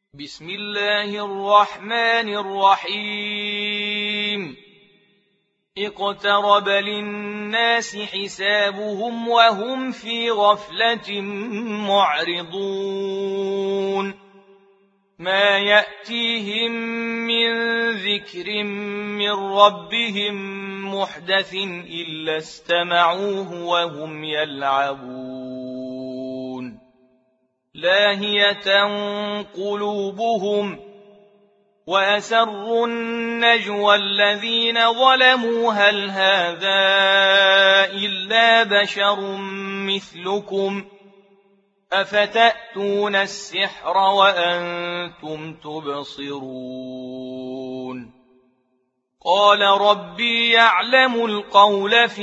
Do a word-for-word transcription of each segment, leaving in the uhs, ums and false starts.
بسم الله الرحمن الرحيم اقترب للناس حسابهم وهم في غفلة معرضون ما يأتيهم من ذكر من ربهم محدث إلا استمعوه وهم يلعبون لاهية قلوبهم وأسروا النجوى الذين ظلموا هل هذا إلا بشر مثلكم أفتأتون السحر وأنتم تبصرون قال ربي يعلم القول في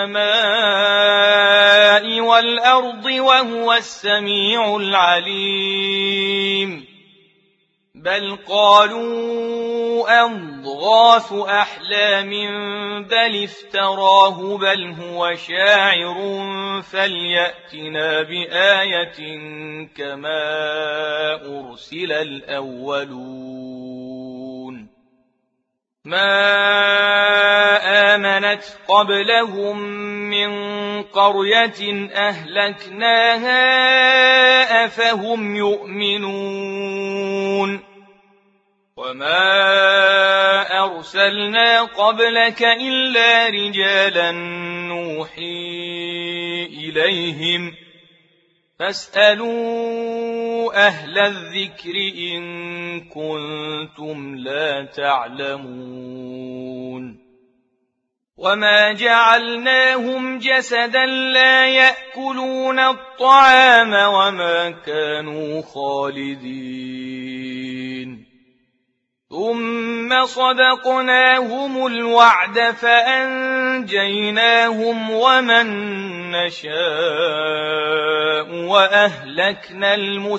السماء والأرض وهو السميع العليم بل قالوا أضغاث أحلام بل افتراه بل هو شاعر فليأتنا بآية كما أرسل الأولون ما آمنت قبلهم من قرية أهلكناها أفهم يؤمنون وما أرسلنا قبلك إلا رجالا نوحي إليهم فاسألوا أهل الذكر إن كنتم لا تعلمون وما جعلناهم جسدا لا يأكلون الطعام وما كانوا خالدين ثم صدقناهم الوعد فأنجيناهم ومن نشاء وأهلكنا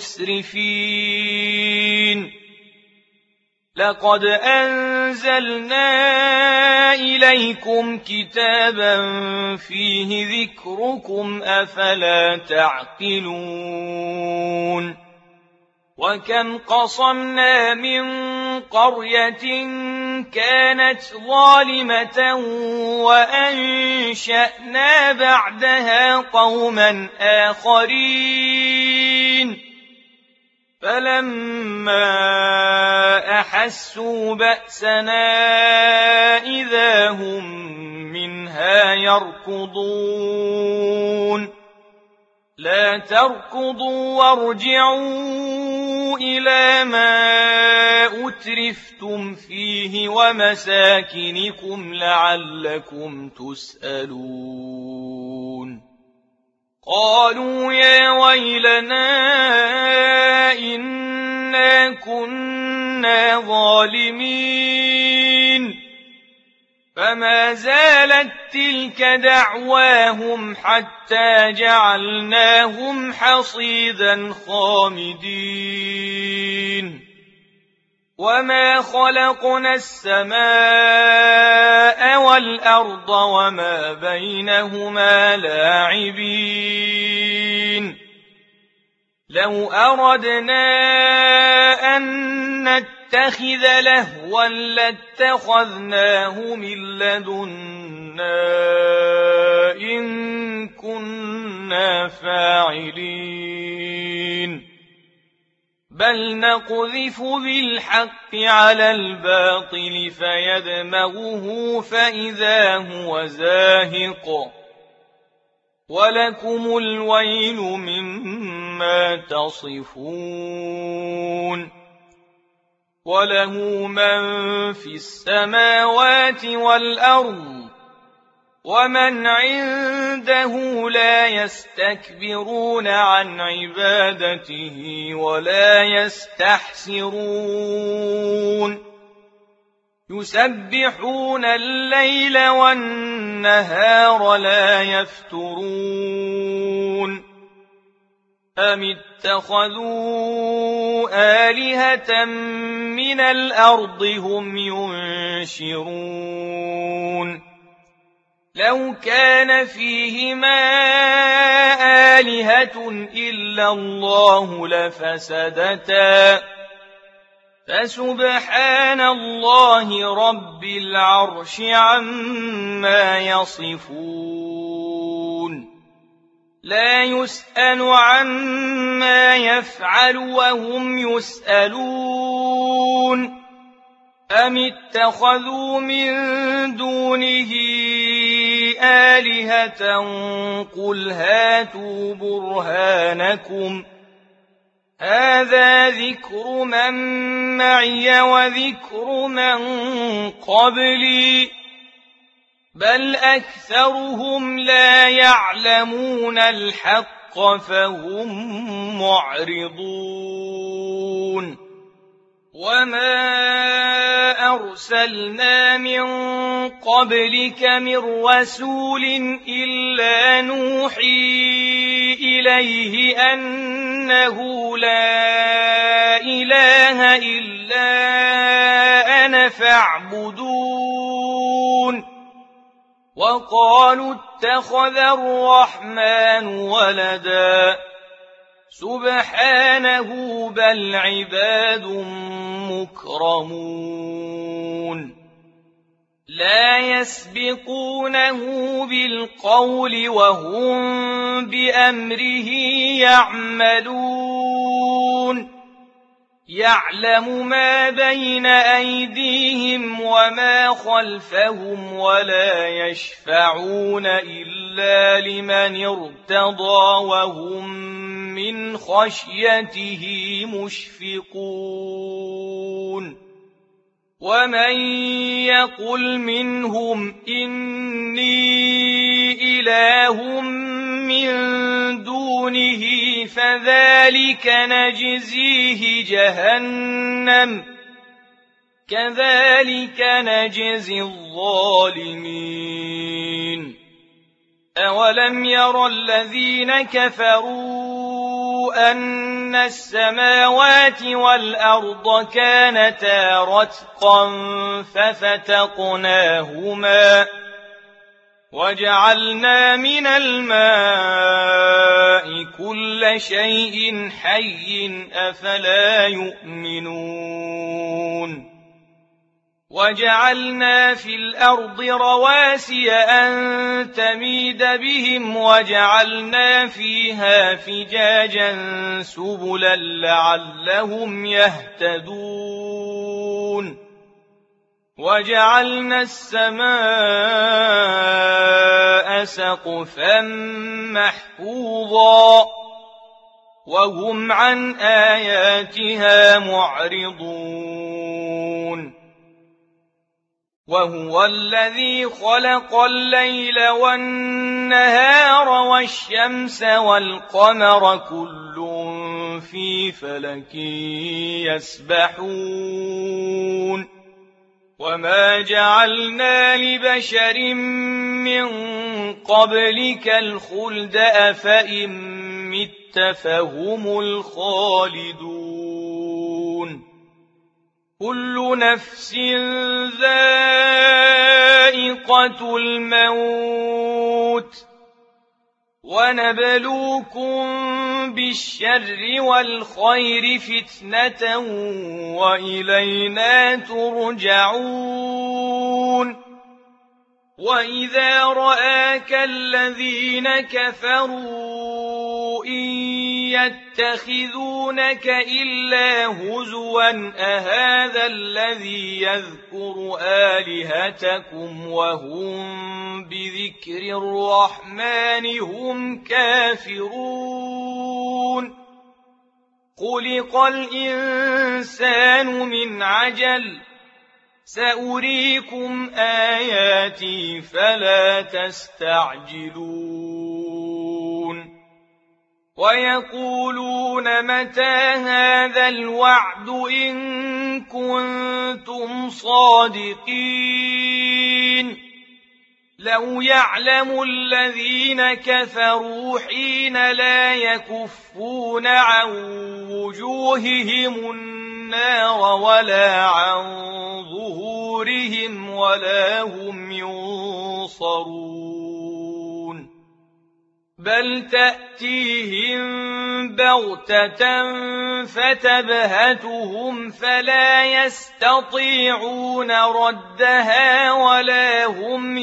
المسرفين لقد أنزلنا إليكم كتابا فيه ذكركم أفلا تعقلون وكم قصمنا من قرية كانت ظالمة وأنشأنا بعدها قوما آخرين فلما أحسوا بأسنا إذا هم منها يركضون لا تركضوا وارجعوا إلى ما أترفتم فيه ومساكنكم لعلكم تسألون قالوا يا ويلنا إنا كنا ظالمين فما زالت تلك دعواهم حتى جعلناهم حصيدا خامدين وما خلقنا السماء والأرض وما بينهما لاعبين لو أردنا أن نتخذ لهوا لاتخذناه من لدنا إن كنا فاعلين بل نقذف بالحق على الباطل فيدمغه فإذا هو زاهق ولكم الويل مما تصفون وله من في السماوات والأرض ومن عنده لا يستكبرون عن عبادته ولا يستحسرون يسبحون الليل والنهار لا يفترون أم اتخذوا آلهة من الأرض هم ينشرون لو كان فيهما آلهة إلا الله لفسدتا فسبحان الله رب العرش عما يصفون لا يسأل عما يفعل وهم يسألون أم اتخذوا من دونه آلهة قل هاتوا برهانكم هذا ذكر من معي وذكر من قبلي بل أكثرهم لا يعلمون الحق فهم معرضون وما أرسلنا من قبلك من رسول إلا نوحي إليه أنه لا إله إلا أنا فاعبدون وقالوا اتخذ الرحمن ولدا سبحانه بل عباد مكرمون لا يسبقونه بالقول وهم بأمره يعملون يعلم ما بين أيديهم وما خلفهم ولا يشفعون إلا لمن ارتضى وهم من خشيته مشفقون ومن يقل منهم إني إله من دونه فذلك نجزيه جهنم كذلك نجزي الظالمين أولم ير الذين كفروا أن السماوات والأرض كانتا رتقا ففتقناهما وجعلنا من الماء كل شيء حي أفلا يؤمنون وجعلنا في الأرض رواسي أن تميد بهم وجعلنا فيها فجاجا سبلا لعلهم يهتدون وجعلنا السماء سقفا محفوظا وهم عن آياتها معرضون وهو الذي خلق الليل والنهار والشمس والقمر كل في فلك يسبحون وما جعلنا لبشر من قبلك الخلد أفإن مت فهم الخالدون كل نفس ذائقة الموت ونبلوكم بالشر والخير فتنة وإلينا ترجعون وإذا رآك الذين كفروا إن يتخذونك إلا هزوا أهذا الذي يذكر آلهتكم وهم بذكر الرحمن هم كافرون خلق الإنسان من عجل سأريكم آياتي فلا تستعجلون ويقولون متى هذا الوعد إن كنتم صادقين لو يعلم الذين كفروا حين لا يكفون عن وجوههم النار ولا عن ظهورهم ولا هم ينصرون بل تأتيهم بغتة فتبهتهم فلا يستطيعون ردها ولا هم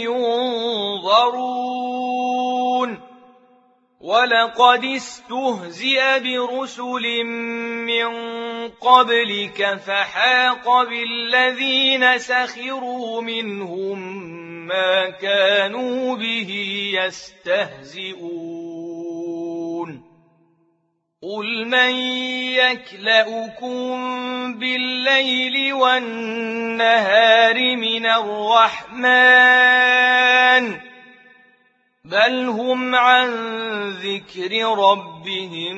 ينظرون ولقد استهزئ برسل من قبلك فحاق بالذين سخروا منهم ما كانوا به يستهزئون قل من يكلؤكم بالليل والنهار من الرحمن بل هم عن ذكر ربهم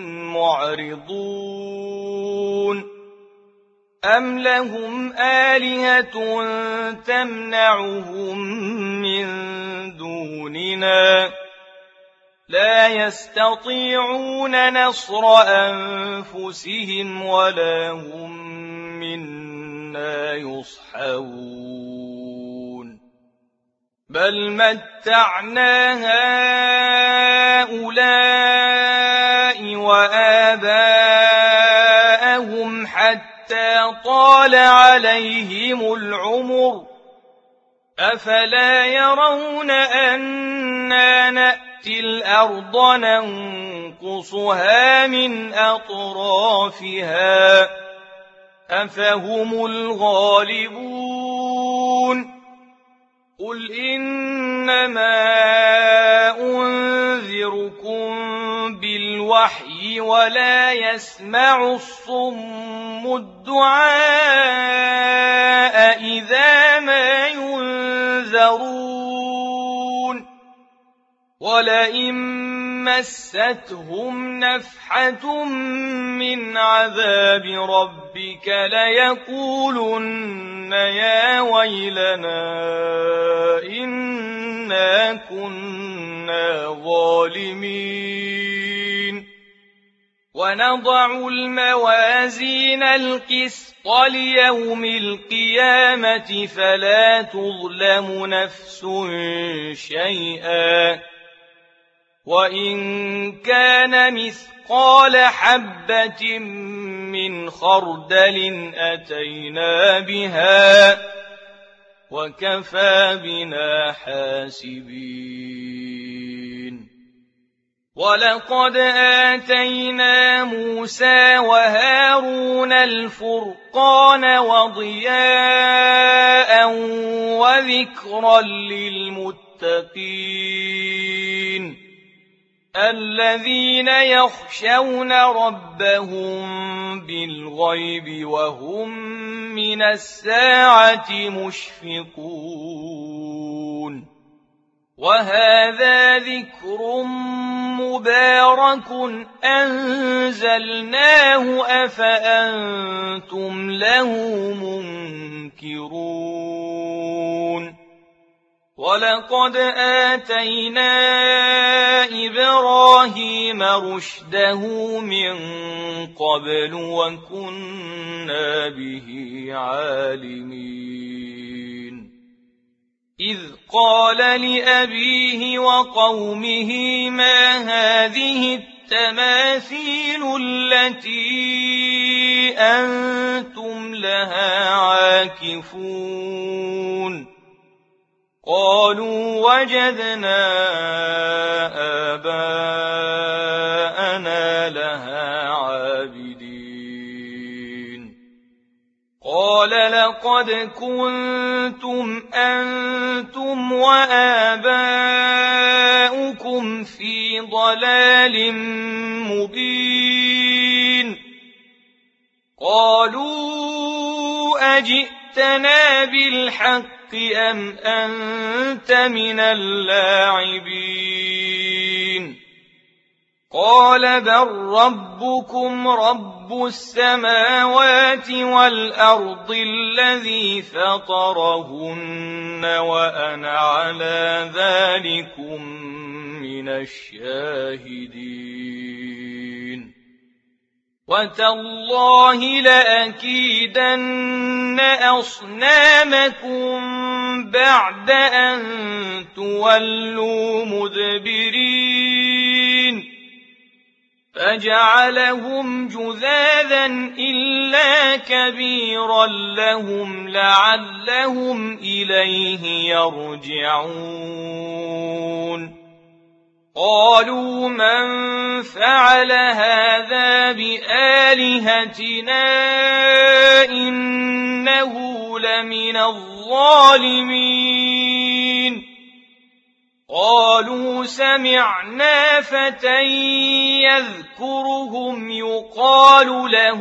معرضون أم لهم آلهة تمنعهم من دوننا لا يستطيعون نصر أنفسهم ولا هم منا يصحبون بل متعنا هؤلاء وآباءهم حتى طال عليهم العمر أفلا يرون أنا نأتي الأرض ننقصها من أطرافها أفهم الغالبون قل إنما أنذركم بالوحي ولا يسمع الصم الدعاء إذا ما ينذرون ولئن مستهم نفحة من عذاب ربك ليقولن يا ويلنا إنا كنا ظالمين ونضع الموازين القسط ليوم القيامة فلا تظلم نفس شيئا وإن كان مثقال حبة من خردل أتينا بها وكفى بنا حاسبين ولقد آتينا موسى وهارون الفرقان وضياء وذكرا للمتقين الذين يخشون ربهم بالغيب وهم من الساعة مشفقون وهذا ذكر مبارك أنزلناه أفأنتم له منكرون ولقد آتينا إبراهيم رشده من قبل وكنا به عالمين إذ قال لأبيه وقومه ما هذه التماثيل التي أنتم لها عاكفون قالوا وجدنا آباءنا لها عابدين قال لقد كنتم أنتم وآباؤكم في ضلال مبين قالوا أجئتنا بالحق أم أنت من اللاعبين قال بل ربكم رب السماوات والأرض الذي فطرهن وأنا على ذلكم من الشاهدين وتالله لأكيدن أصنامكم بعد أن تولوا مدبرين فجعلهم جذاذا إلا كبيرا لهم لعلهم إليه يرجعون قالوا من فعل هذا بآلهتنا إنه لمن الظالمين قالوا سمعنا فتى يذكرهم يقال له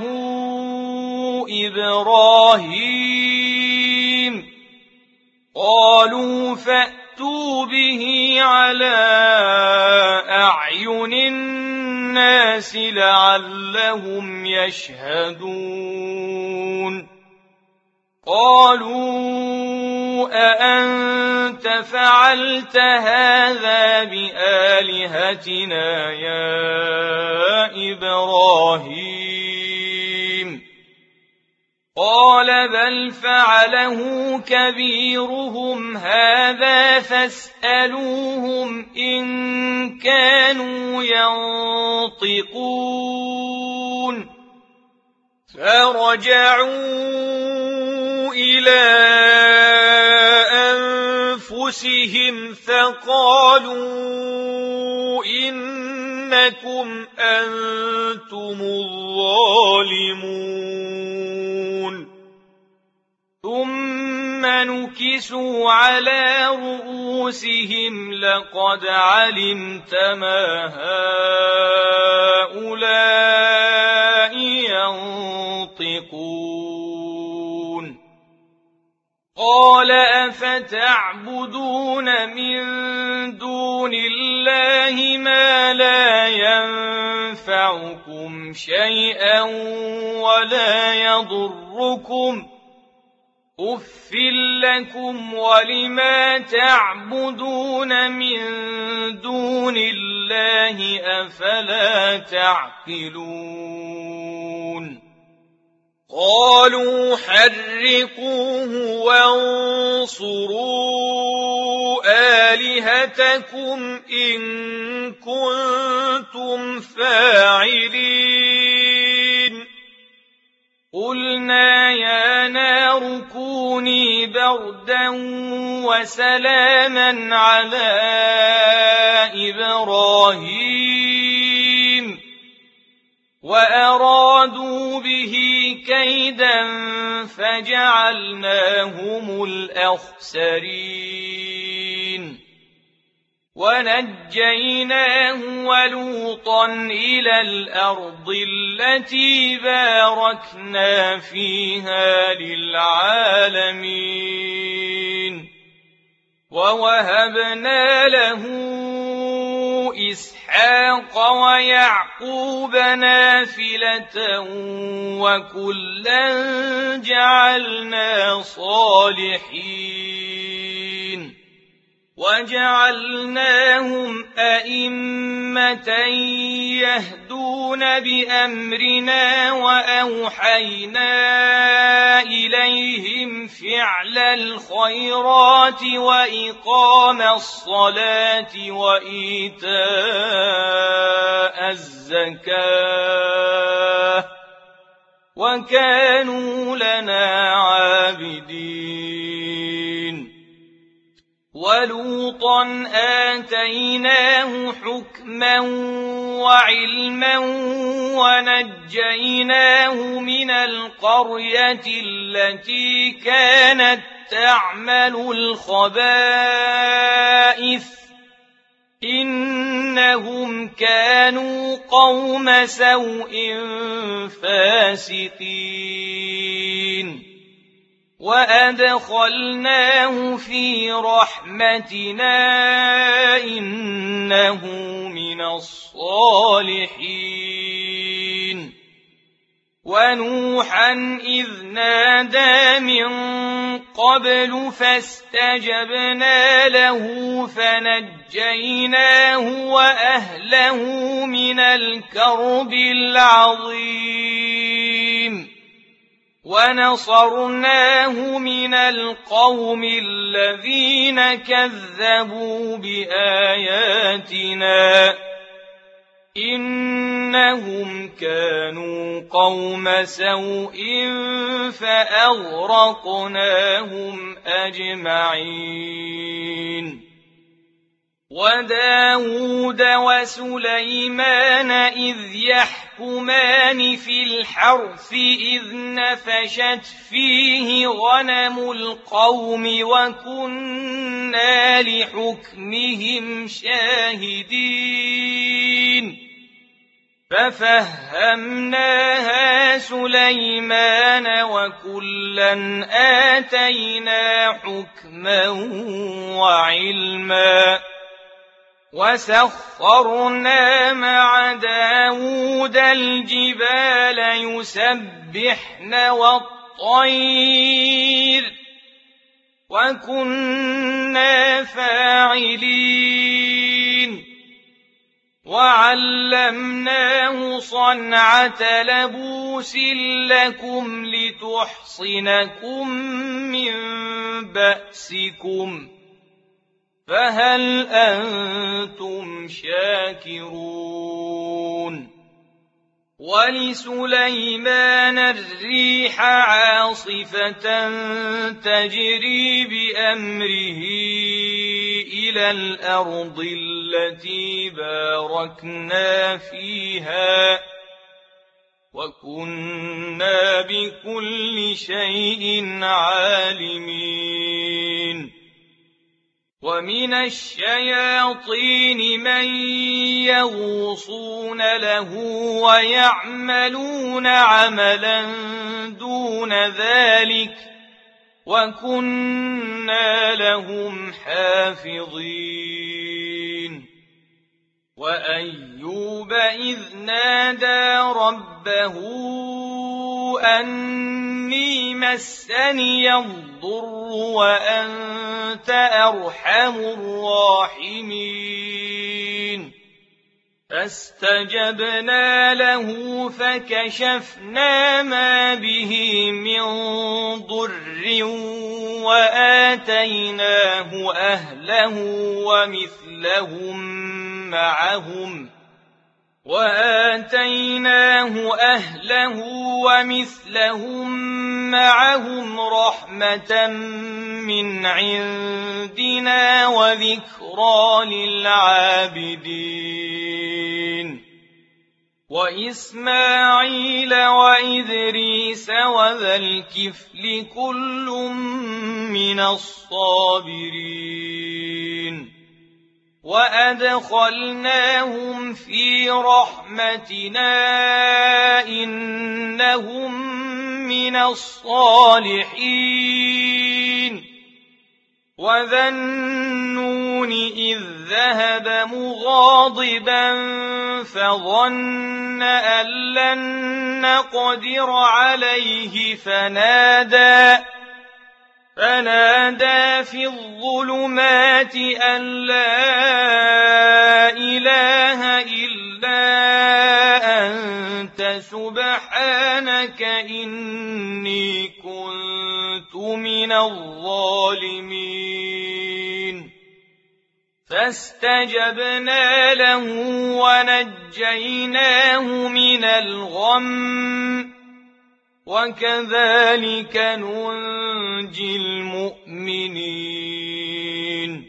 إبراهيم قالوا فأتوا به على أعين الناس لعلهم يشهدون قالوا أأنت فعلت هذا بآلهتنا يا إبراهيم قال بل فعله كبيرهم هذا فاسألوهم إن كانوا ينطقون فرجعوا إلى أنفسهم فقالوا إنكم أنتم الظالمون ثم نكسوا على رؤوسهم لقد علمت ما هؤلاء ينطقون قال أفتعبدون من دون الله ما لا ينفعكم شيئا ولا يضركم أف لكم ولما تعبدون من دون الله أفلا تعقلون قالوا حرقوه وانصروا آلهتكم إن كنتم فاعلين قلنا يا نار كوني بردا وسلاما على إبراهيم وأرادوا به كيدا فجعلناهم الأخسرين ونجيناه ولوطا إلى الأرض التي باركنا فيها للعالمين ووهبنا له إسحاق ويعقوب نافلة وكلا جعلنا صالحين وجعلناهم أئمة يهدون بأمرنا وأوحينا إليهم فعل الخيرات وإقام الصلاة وإيتاء الزكاة وكانوا لنا عابدين ولوطا آتيناه حكما وعلما ونجيناه من القرية التي كانت تعمل الخبائث إنهم كانوا قوم سوء فاسقين وأدخلناه في رحمتنا إنه من الصالحين ونوحا إذ نادى من قبل فاستجبنا له فنجيناه وأهله من الكرب العظيم ونصرناه من القوم الذين كذبوا بآياتنا إنهم كانوا قوم سوء فأغرقناهم أجمعين وداود وسليمان إذ يحكمان في الحرث إذ نفشت فيه غنم القوم وكنا لحكمهم شاهدين ففهمناها سليمان وكلا آتينا حكما وعلما وسخرنا مع داود الجبال يسبحن والطير وكنا فاعلين وعلمناه صنعة لبوس لكم لتحصنكم من بأسكم فهل أنتم شاكرون ولسليمان الريح عاصفة تجري بأمره إلى الأرض التي باركنا فيها وكنا بكل شيء عالمين ومن الشياطين من يغوصون له ويعملون عملا دون ذلك وكنا لهم حافظين وأيوب إذ نادى ربه أني مسني الضر وأنت أرحم الراحمين فاستجبنا له فكشفنا ما به من ضر وآتيناه أهله ومثلهم معهم وآتيناه أهله ومثلهم معهم رحمة من عندنا وذكرى للعابدين وإسماعيل وإدريس وذا الكفل كل من الصابرين وأدخلناهم في رحمتنا إنهم من الصالحين وذا النون إذ ذهب مغاضبا فظن أن لن نقدر عليه فنادى فنادى في الظلمات أن لا إله إلا أنت سبحانك إني كنت من الظالمين فاستجبنا له ونجيناه من الغم وكذلك ننجي المؤمنين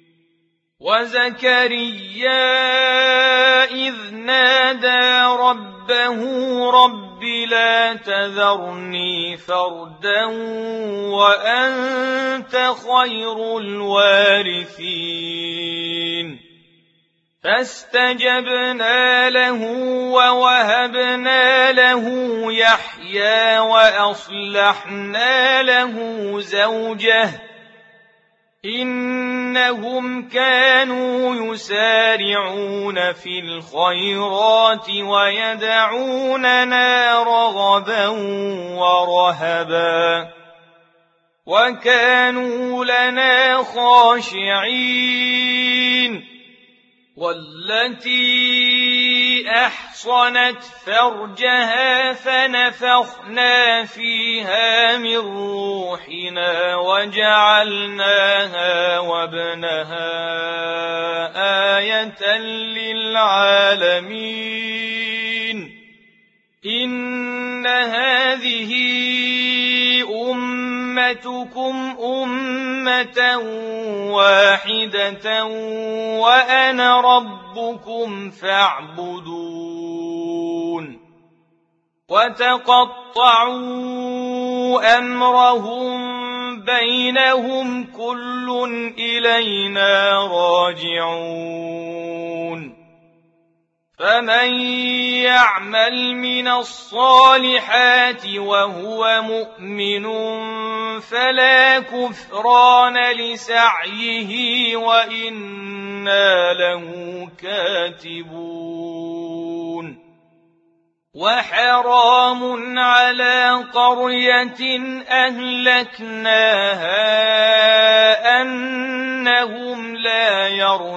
وزكريا إذ نادى ربه رب لا تذرني فردا وأنت خير الوارثين فاستجبنا له ووهبنا له يحيى وأصلحنا له زوجه إنهم كانوا يسارعون في الخيرات ويدعوننا رغبا ورهبا وكانوا لنا خاشعين والتي أحصنت فرجها فنفخنا فيها من روحنا وجعلناها وابنها آية للعالمين إن هذه أمتكم أمة واحدة وأنا ربكم فاعبدون وتقطعوا أمرهم بينهم كل إلينا راجعون فمن يعمل من الصالحات وهو مؤمن فلا كفران لسعيه وإنا له كاتبون وحرام على قرية أهلكناها أنهم لا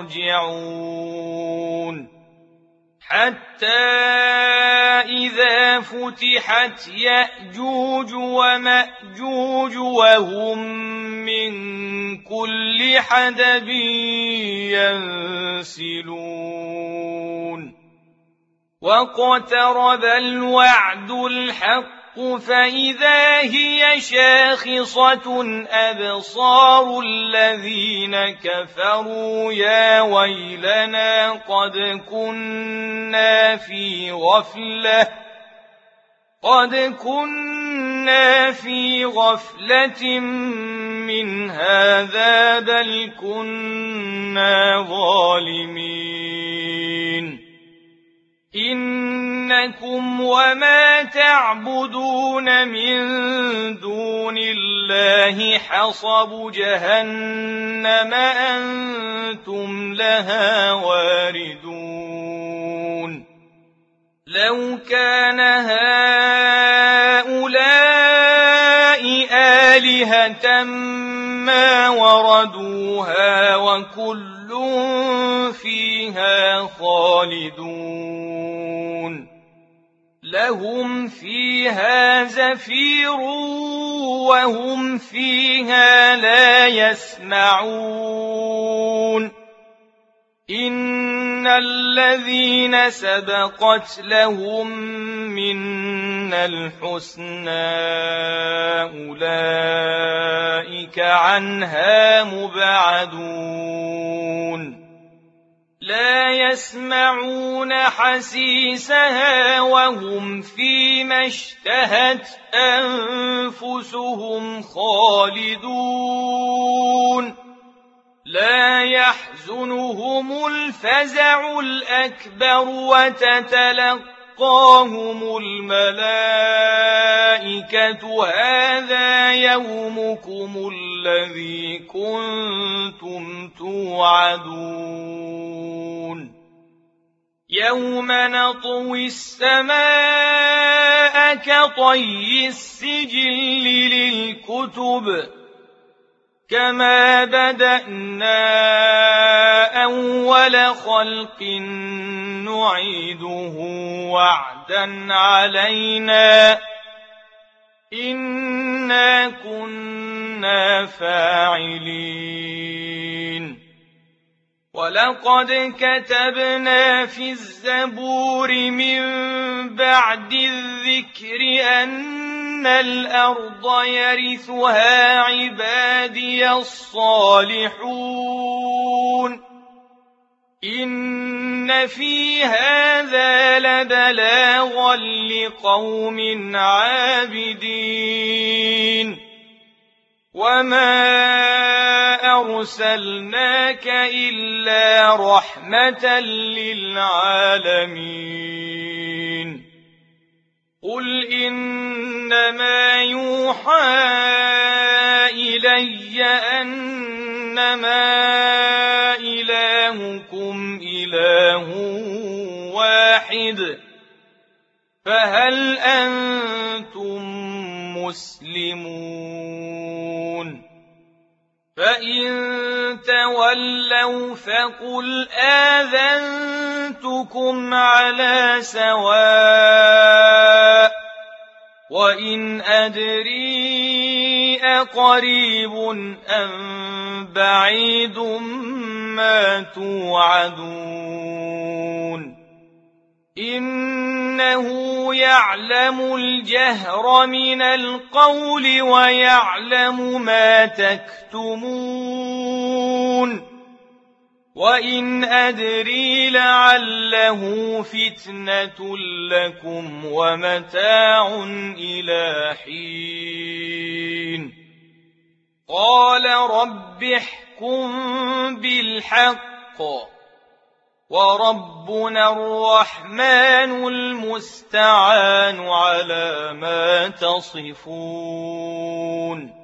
يرجعون حتى إذا فتحت يأجوج ومأجوج وهم من كل حدب ينسلون واقترب الوعد الحق فإذا هي شاخصة أبصار الذين كفروا يا ويلنا قد كنا في غفلة قد كنا في غفلة من هذا بل كنا ظالمين إنكم وما تعبدون من دون الله حصب جهنم أنتم لها واردون لو كان هؤلاء آلهة ما وردوها وكل فيها خالدون لهم فيها زفير وهم فيها لا يسمعون إن الذين سبقت لهم منا الحسنى أولئك عنها مبعدون لا يسمعون حسيسها وهم فيما اشتهت أنفسهم خالدون لا يحزنهم الفزع الأكبر وتتلقاهم الملائكة هذا يومكم الذي كنتم توعدون يوم نطوي السماء كطي السجل للكتب كما بدأنا أول خلق نعيده وعدا علينا إنا كنا فاعلين ولقد كتبنا في الزبور من بعد الذكر أن الأرض يرثها عبادي الصالحون إن في هذا لبلاغا لقوم عابدين وما أرسلناك إلا رحمة للعالمين قل إنما يوحى إلي أن إنما إلهكم إله واحد فهل أنتم مسلمون فإن تولوا فقل آذنتكم على سواء وإن أدري أقريب أم بعيد ما توعدون إنه يعلم الجهر من القول ويعلم ما تكتمون وإن أدري لعله فتنة لكم ومتاع إلى حين قال رب احكم بالحق وربنا الرحمن المستعان على ما تصفون